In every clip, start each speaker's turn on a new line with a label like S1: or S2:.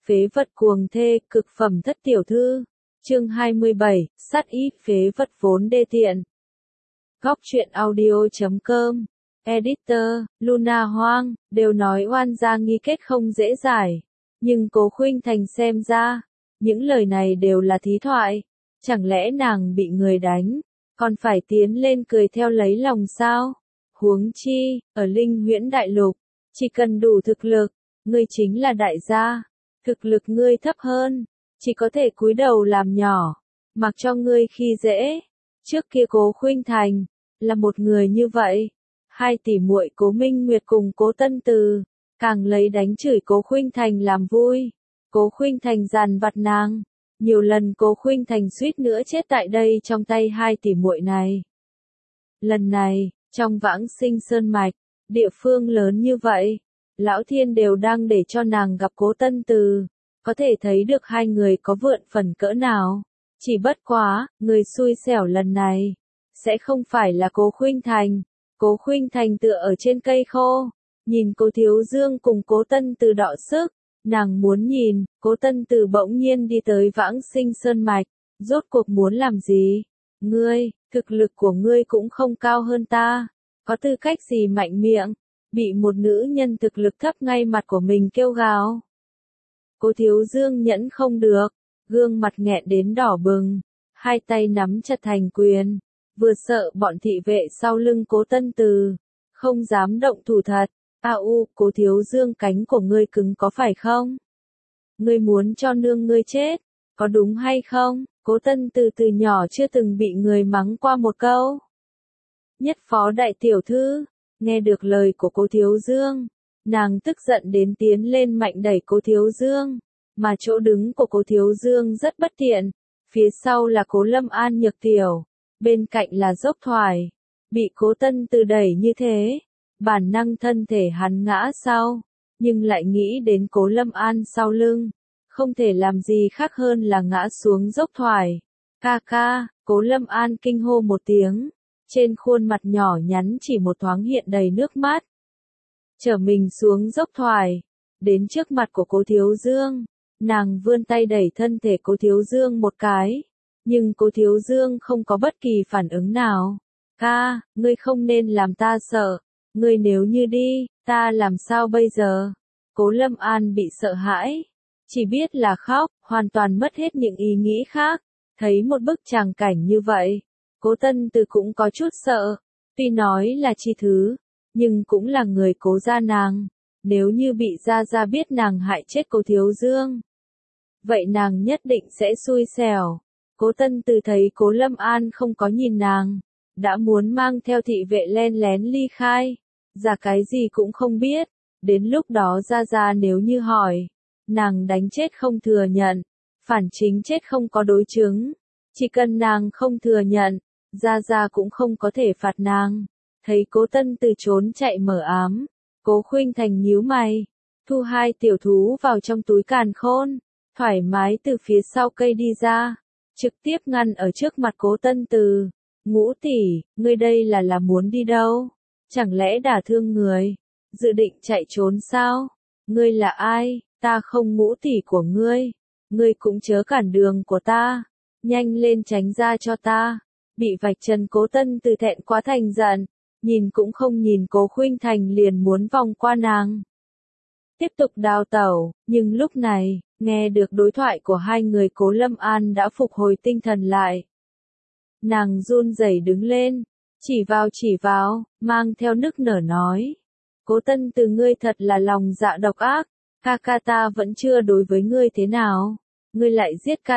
S1: Phế vật cuồng thê, cực phẩm thất tiểu thư. Chương 27, sát ý, phế vật vốn đê tiện. Góc truyện audio.com. Editor, Luna Hoang, đều nói oan gia nghi kết không dễ giải. Nhưng Cố Khuynh Thành xem ra, những lời này đều là thí thoại. Chẳng lẽ nàng bị người đánh, còn phải tiến lên cười theo lấy lòng sao? Huống chi, ở Linh Huyễn Đại Lục, chỉ cần đủ thực lực, ngươi chính là đại gia. Thực lực ngươi thấp hơn, chỉ có thể cúi đầu làm nhỏ, mặc cho ngươi khi dễ. Trước kia Cố Khuynh Thành là một người như vậy. Hai tỷ muội Cố Minh Nguyệt cùng Cố Tân Từ càng lấy đánh chửi Cố Khuynh Thành làm vui. Cố Khuynh Thành dằn vặt nàng, nhiều lần Cố Khuynh Thành suýt nữa chết tại đây trong tay hai tỷ muội này. Lần này, trong Vãng Sinh Sơn Mạch, địa phương lớn như vậy, Lão Thiên đều đang để cho nàng gặp Cố Tân Từ, có thể thấy được hai người có vượn phần cỡ nào. Chỉ bất quá, người xui xẻo lần này sẽ không phải là Cố Khuynh Thành. Cố Khuynh Thành tựa ở trên cây khô, nhìn Cố Thiếu Dương cùng Cố Tân Từ đọ sức, nàng muốn nhìn, Cố Tân Từ bỗng nhiên đi tới Vãng Sinh Sơn Mạch, rốt cuộc muốn làm gì? Ngươi, thực lực của ngươi cũng không cao hơn ta, có tư cách gì mạnh miệng, bị một nữ nhân thực lực thấp ngay mặt của mình kêu gào. Cố Thiếu Dương nhẫn không được, gương mặt nghẹn đến đỏ bừng, hai tay nắm chặt thành quyền, vừa sợ bọn thị vệ sau lưng Cố Tân Từ, không dám động thủ thật. Cố Thiếu Dương, cánh của ngươi cứng có phải không? Ngươi muốn cho nương ngươi chết, có đúng hay không? Cố Tân Từ từ nhỏ chưa từng bị người mắng qua một câu. Nhất phó đại tiểu thư, nghe được lời của Cố Thiếu Dương, nàng tức giận đến tiến lên mạnh đẩy Cố Thiếu Dương, mà chỗ đứng của Cố Thiếu Dương rất bất tiện, phía sau là Cố Lâm An Nhược Tiểu, bên cạnh là Dốc Thoải, bị Cố Tân Từ đẩy như thế, bản năng thân thể hắn ngã sau, nhưng lại nghĩ đến Cố Lâm An sau lưng, không thể làm gì khác hơn là ngã xuống Dốc Thoải. Ca ca, Cố Lâm An kinh hô một tiếng, trên khuôn mặt nhỏ nhắn chỉ một thoáng hiện đầy nước mắt. Trở mình xuống Dốc Thoải, đến trước mặt của Cố Thiếu Dương, nàng vươn tay đẩy thân thể Cố Thiếu Dương một cái, nhưng Cố Thiếu Dương không có bất kỳ phản ứng nào. Ca, ngươi không nên làm ta sợ, ngươi nếu như đi, ta làm sao bây giờ? Cố Lâm An bị sợ hãi, chỉ biết là khóc, hoàn toàn mất hết những ý nghĩ khác, thấy một bức tràng cảnh như vậy. Cố Tân Từ cũng có chút sợ, tuy nói là chi thứ, nhưng cũng là người Cố gia nàng, nếu như bị gia gia biết nàng hại chết Cố Thiếu Dương, vậy nàng nhất định sẽ xui xẻo. Cố Tân Từ thấy Cố Lâm An không có nhìn nàng, đã muốn mang theo thị vệ len lén ly khai, ra cái gì cũng không biết, đến lúc đó gia gia nếu như hỏi, nàng đánh chết không thừa nhận, phản chính chết không có đối chứng, chỉ cần nàng không thừa nhận, gia gia cũng không có thể phạt nàng. Thấy Cố Tân Từ trốn chạy mở ám, Cố Khuynh Thành nhíu mày, thu hai tiểu thú vào trong túi càn khôn, thoải mái từ phía sau cây đi ra, trực tiếp ngăn ở trước mặt Cố Tân Từ. Ngũ tỷ, ngươi đây là muốn đi đâu? Chẳng lẽ đả thương người? Dự định chạy trốn sao? Ngươi là ai? Ta không ngũ tỷ của ngươi. Ngươi cũng chớ cản đường của ta. Nhanh lên tránh ra cho ta. Bị vạch trần Cố Tân Từ thẹn quá thành giận, nhìn cũng không nhìn Cố Khuynh Thành liền muốn vòng qua nàng. Tiếp tục đào tẩu, nhưng lúc này, nghe được đối thoại của hai người Cố Lâm An đã phục hồi tinh thần lại. Nàng run rẩy đứng lên, chỉ vào, mang theo nức nở nói. Cố Tân Từ, ngươi thật là lòng dạ độc ác, ca ca ta vẫn chưa đối với ngươi thế nào, ngươi lại giết ca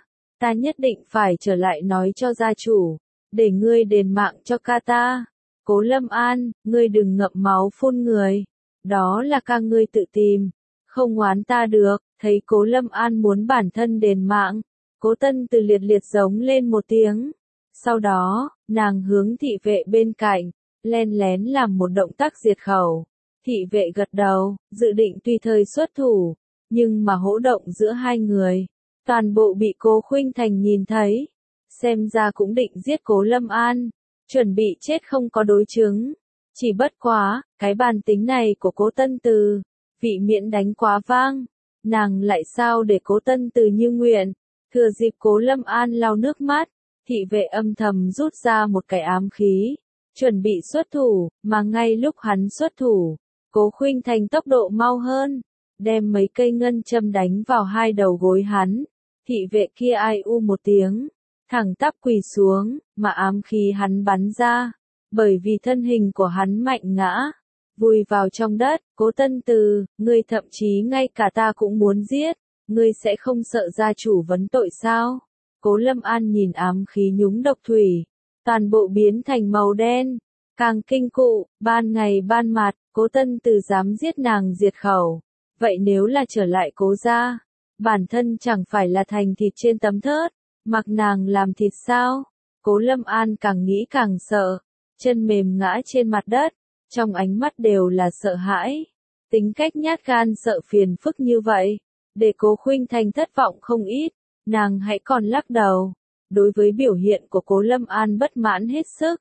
S1: ta nhất định phải trở lại nói cho gia chủ, để ngươi đền mạng cho ca ta. Cố Lâm An, ngươi đừng ngậm máu phun người, đó là ca ngươi tự tìm, không oán ta được. Thấy Cố Lâm An muốn bản thân đền mạng, Cố Tân Từ liệt liệt giống lên một tiếng. Sau đó, nàng hướng thị vệ bên cạnh, len lén làm một động tác diệt khẩu. Thị vệ gật đầu, dự định tùy thời xuất thủ, nhưng mà hỗn động giữa hai người, toàn bộ bị Cố Khuynh Thành nhìn thấy. Xem ra cũng định giết Cố Lâm An, chuẩn bị chết không có đối chứng. Chỉ bất quá, cái bản tính này của Cố Tân Từ, vị miễn đánh quá vang, nàng lại sao để Cố Tân Từ như nguyện. Thừa dịp Cố Lâm An lau nước mắt, thị vệ âm thầm rút ra một cái ám khí, chuẩn bị xuất thủ, mà ngay lúc hắn xuất thủ, Cố Khuynh Thành tốc độ mau hơn, đem mấy cây ngân châm đánh vào hai đầu gối hắn. Thị vệ kia ai u một tiếng, thẳng tắp quỳ xuống, mà ám khí hắn bắn ra, bởi vì thân hình của hắn mạnh ngã, vùi vào trong đất. Cố Tân Từ, ngươi thậm chí ngay cả ta cũng muốn giết, ngươi sẽ không sợ gia chủ vấn tội sao? Cố Lâm An nhìn ám khí nhúng độc thủy, toàn bộ biến thành màu đen, càng kinh cụ, ban ngày ban mặt, Cố Tân Từ dám giết nàng diệt khẩu, vậy nếu là trở lại Cố gia, bản thân chẳng phải là thành thịt trên tấm thớt, mặc nàng làm thịt sao? Cố Lâm An càng nghĩ càng sợ, chân mềm ngã trên mặt đất, trong ánh mắt đều là sợ hãi. Tính cách nhát gan sợ phiền phức như vậy, để Cố Khuynh Thành thất vọng không ít, nàng hãy còn lắc đầu. Đối với biểu hiện của Cố Lâm An bất mãn hết sức.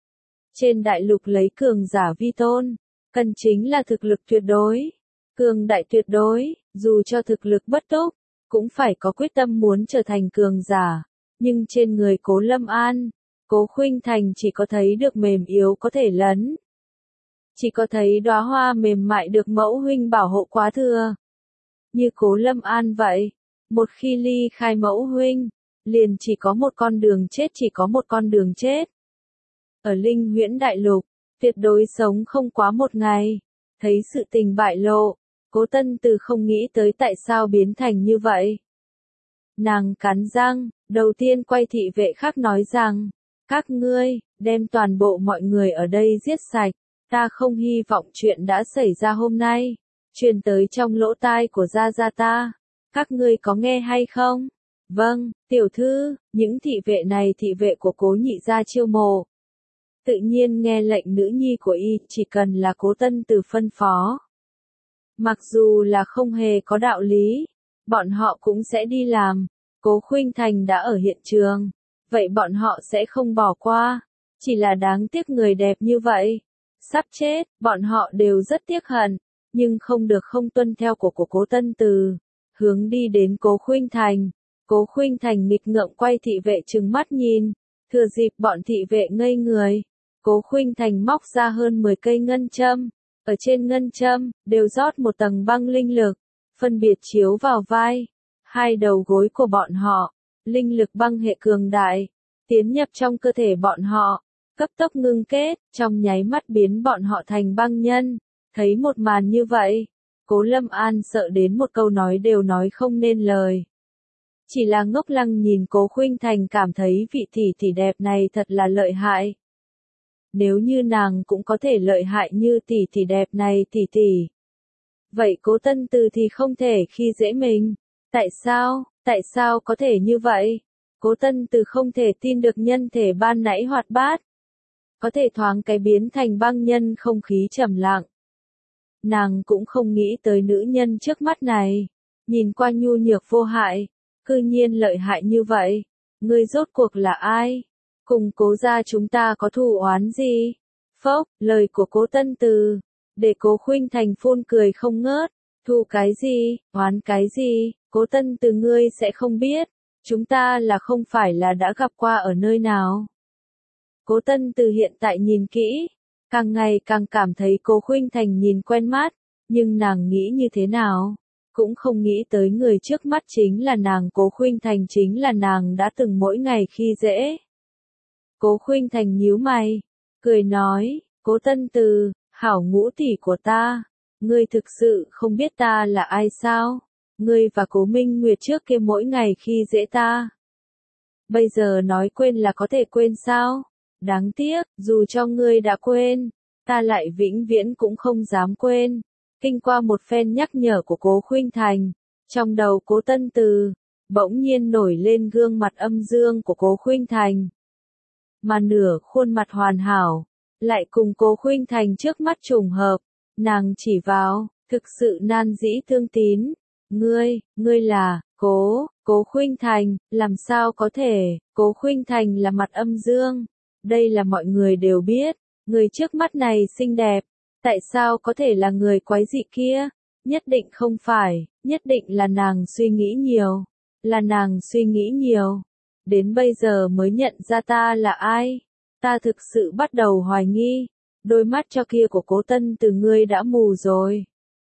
S1: Trên đại lục lấy cường giả vi tôn, cần chính là thực lực tuyệt đối. Cường đại tuyệt đối, dù cho thực lực bất túc, cũng phải có quyết tâm muốn trở thành cường giả. Nhưng trên người Cố Lâm An, Cố Khuynh Thành chỉ có thấy được mềm yếu có thể lấn. Chỉ có thấy đóa hoa mềm mại được mẫu huynh bảo hộ quá thừa. Như Cố Lâm An vậy, một khi ly khai mẫu huynh, liền chỉ có một con đường chết, chỉ có một con đường chết. Ở Linh Huyễn Đại Lục, tuyệt đối sống không quá một ngày. Thấy sự tình bại lộ, Cố Tân Từ không nghĩ tới tại sao biến thành như vậy. Nàng cắn răng, đầu tiên quay thị vệ khác nói rằng, các ngươi, đem toàn bộ mọi người ở đây giết sạch, ta không hy vọng chuyện đã xảy ra hôm nay, truyền tới trong lỗ tai của gia gia ta, các ngươi có nghe hay không? Vâng, tiểu thư, những thị vệ này thị vệ của Cố nhị gia chiêu mộ. Tự nhiên nghe lệnh nữ nhi của y, chỉ cần là Cố Tân Từ phân phó. Mặc dù là không hề có đạo lý, bọn họ cũng sẽ đi làm. Cố Khuynh Thành đã ở hiện trường, vậy bọn họ sẽ không bỏ qua. Chỉ là đáng tiếc người đẹp như vậy, sắp chết, bọn họ đều rất tiếc hận, nhưng không được không tuân theo của Cố Tân Từ, hướng đi đến Cố Khuynh Thành. Cố Khuynh Thành nghịch ngợm quay thị vệ trừng mắt nhìn, thừa dịp bọn thị vệ ngây người, Cố Khuynh Thành móc ra hơn 10 cây ngân châm, ở trên ngân châm đều rót một tầng băng linh lực, phân biệt chiếu vào vai, hai đầu gối của bọn họ, linh lực băng hệ cường đại, tiến nhập trong cơ thể bọn họ, cấp tốc ngưng kết, trong nháy mắt biến bọn họ thành băng nhân. Thấy một màn như vậy, Cố Lâm An sợ đến một câu nói đều nói không nên lời. Chỉ là ngốc lăng nhìn Cố Khuynh Thành cảm thấy vị tỷ tỷ đẹp này thật là lợi hại. Nếu như nàng cũng có thể lợi hại như tỷ tỷ đẹp này tỷ tỷ. Vậy Cố Tân Từ thì không thể khi dễ mình. Tại sao có thể như vậy? Cố Tân Từ không thể tin được nhân thể ban nãy hoạt bát. Có thể thoáng cái biến thành băng nhân không khí trầm lặng. Nàng cũng không nghĩ tới nữ nhân trước mắt này. Nhìn qua nhu nhược vô hại, cư nhiên lợi hại như vậy. Ngươi rốt cuộc là ai? Cùng Cố gia chúng ta có thù oán gì? Phốc, lời của Cố Tân Từ, để Cố Khuynh Thành phun cười không ngớt. Thù cái gì, oán cái gì, Cố Tân Từ ngươi sẽ không biết. Chúng ta là không phải là đã gặp qua ở nơi nào. Cố Tân Từ hiện tại nhìn kỹ, càng ngày càng cảm thấy Cố Khuynh Thành nhìn quen mắt, nhưng nàng nghĩ như thế nào? Cũng không nghĩ tới người trước mắt chính là nàng. Cố Khuynh Thành chính là nàng đã từng mỗi ngày khi dễ. Cố Khuynh Thành nhíu mày, cười nói, Cố Tân Từ, hảo ngũ tỷ của ta, ngươi thực sự không biết ta là ai sao? Ngươi và Cố Minh Nguyệt trước kia mỗi ngày khi dễ ta. Bây giờ nói quên là có thể quên sao? Đáng tiếc, dù cho ngươi đã quên, ta lại vĩnh viễn cũng không dám quên. Kinh qua một phen nhắc nhở của Cố Khuynh Thành, trong đầu Cố Tân Từ, bỗng nhiên nổi lên gương mặt âm dương của Cố Khuynh Thành. Mà nửa khuôn mặt hoàn hảo, lại cùng Cố Khuynh Thành trước mắt trùng hợp, nàng chỉ vào, thực sự nan dĩ thương tín. Ngươi là, Cố Khuynh Thành, làm sao có thể, Cố Khuynh Thành là mặt âm dương. Đây là mọi người đều biết, người trước mắt này xinh đẹp, tại sao có thể là người quái dị kia? Nhất định không phải, Nhất định là nàng suy nghĩ nhiều. Là nàng suy nghĩ nhiều. Đến bây giờ mới nhận ra ta là ai. Ta thực sự bắt đầu hoài nghi. Đôi mắt cho kia của Cố Tân Từ ngươi đã mù rồi.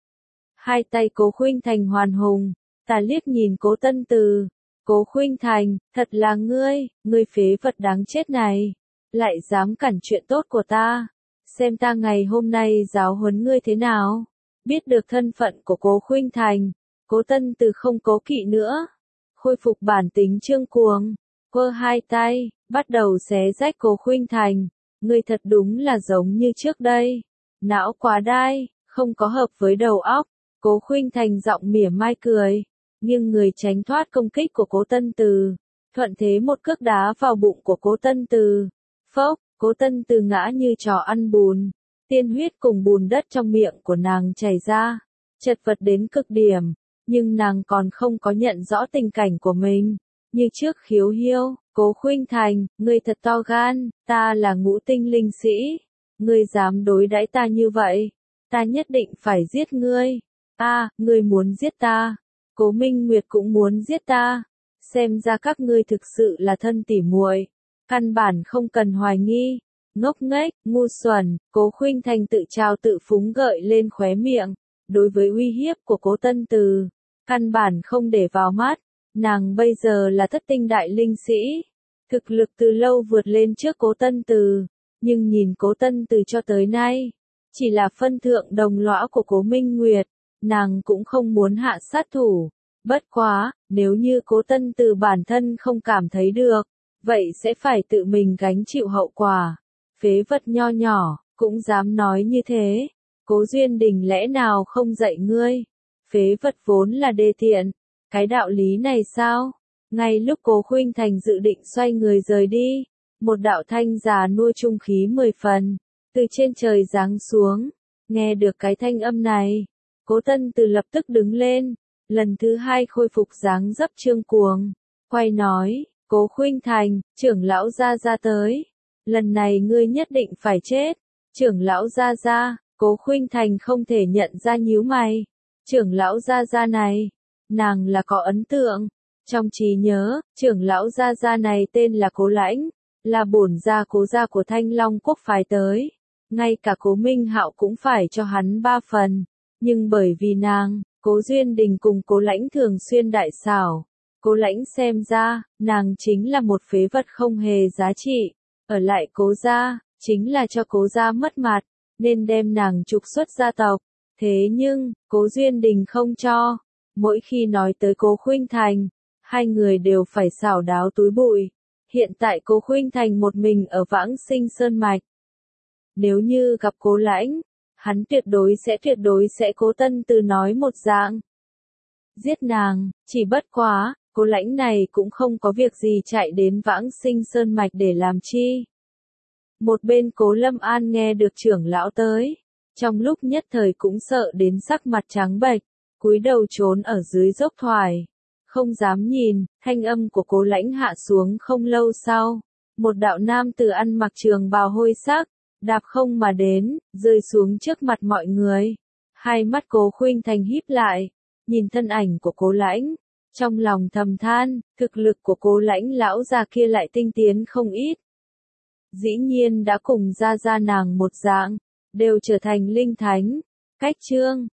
S1: Hai tay Cố Khuynh Thành hoàn hùng. Ta liếc nhìn Cố Tân Từ. Cố Khuynh Thành, thật là ngươi phế vật đáng chết này. Lại dám cản chuyện tốt của ta. Xem ta ngày hôm nay giáo huấn ngươi thế nào. Biết được thân phận của Cố Khuynh Thành. Cố Tân Từ không cố kỵ nữa. Khôi phục bản tính trương cuồng. Quơ hai tay, bắt đầu xé rách Cố Khuynh Thành. Ngươi thật đúng là giống như trước đây. Não quá đai, không có hợp với đầu óc. Cố Khuynh Thành giọng mỉa mai cười. Nhưng người tránh thoát công kích của Cố Tân Từ. Thuận thế một cước đá vào bụng của Cố Tân Từ. Phốc, Cố Tân Từ ngã như chó ăn bùn. Tiên huyết cùng bùn đất trong miệng của nàng chảy ra. Chật vật đến cực điểm. Nhưng nàng còn không có nhận rõ tình cảnh của mình. Như trước khiếu hiêu, Cố Khuynh Thành, ngươi thật to gan, ta là ngũ tinh linh sĩ. Ngươi dám đối đãi ta như vậy. Ta nhất định phải giết ngươi. Ngươi muốn giết ta. Cố Minh Nguyệt cũng muốn giết ta. Xem ra các ngươi thực sự là thân tỉ muội. Căn bản không cần hoài nghi. Ngốc nghếch, ngu xuẩn, Cố Khuynh Thành tự trào tự phúng gợi lên khóe miệng. Đối với uy hiếp của Cố Tân Từ, căn bản không để vào mắt. Nàng bây giờ là thất tinh đại linh sĩ. Thực lực từ lâu vượt lên trước Cố Tân Từ. Nhưng nhìn Cố Tân Từ cho tới nay, chỉ là phân thượng đồng lõa của Cố Minh Nguyệt. Nàng cũng không muốn hạ sát thủ. Bất quá, nếu như Cố Tân Từ bản thân không cảm thấy được, vậy sẽ phải tự mình gánh chịu hậu quả. Phế vật nho nhỏ, cũng dám nói như thế. Cố Duyên Đình lẽ nào không dạy ngươi? Phế vật vốn là đê tiện. Cái đạo lý này sao? Ngay lúc Cố Khuynh Thành dự định xoay người rời đi, một đạo thanh già nua trung khí 10 phần, từ trên trời giáng xuống. Nghe được cái thanh âm này, Cố Tân Từ lập tức đứng lên, lần thứ hai khôi phục dáng dấp trương cuồng, quay nói, Cố Khuynh Thành, trưởng lão gia tới. Lần này ngươi nhất định phải chết. Trưởng lão gia, Cố Khuynh Thành không thể nhận ra nhíu mày. Trưởng lão gia này, nàng là có ấn tượng. Trong trí nhớ, trưởng lão gia này tên là Cố Lãnh, là bổn gia Cố gia của Thanh Long quốc phái tới. Ngay cả Cố Minh Hạo cũng phải cho hắn 3 phần. Nhưng bởi vì nàng, Cố Duyên Đình cùng Cố Lãnh thường xuyên đại xảo. Cố Lãnh xem ra, nàng chính là một phế vật không hề giá trị. Ở lại Cố gia, chính là cho Cố gia mất mặt, nên đem nàng trục xuất gia tộc. Thế nhưng, Cố Duyên Đình không cho. Mỗi khi nói tới Cố Khuynh Thành, hai người đều phải xảo đáo túi bụi. Hiện tại Cố Khuynh Thành một mình ở Vãng Sinh Sơn Mạch. Nếu như gặp Cố Lãnh, hắn tuyệt đối sẽ Cố Tân Từ nói một dạng. Giết nàng, chỉ bất quá, Cố Lãnh này cũng không có việc gì chạy đến Vãng Sinh Sơn Mạch để làm chi. Một bên Cố Lâm An nghe được trưởng lão tới, trong lúc nhất thời cũng sợ đến sắc mặt trắng bệch, cúi đầu trốn ở dưới dốc thoải. Không dám nhìn, thanh âm của Cố Lãnh hạ xuống không lâu sau. Một đạo nam tử ăn mặc trường bào hôi sắc, đạp không mà đến, rơi xuống trước mặt mọi người. Hai mắt Cố Khuynh Thành híp lại, nhìn thân ảnh của Cố Lãnh. Trong lòng thầm than, thực lực của Cố Lãnh lão già kia lại tinh tiến không ít. Dĩ nhiên đã cùng gia nàng một dạng, đều trở thành linh thánh. Cách chương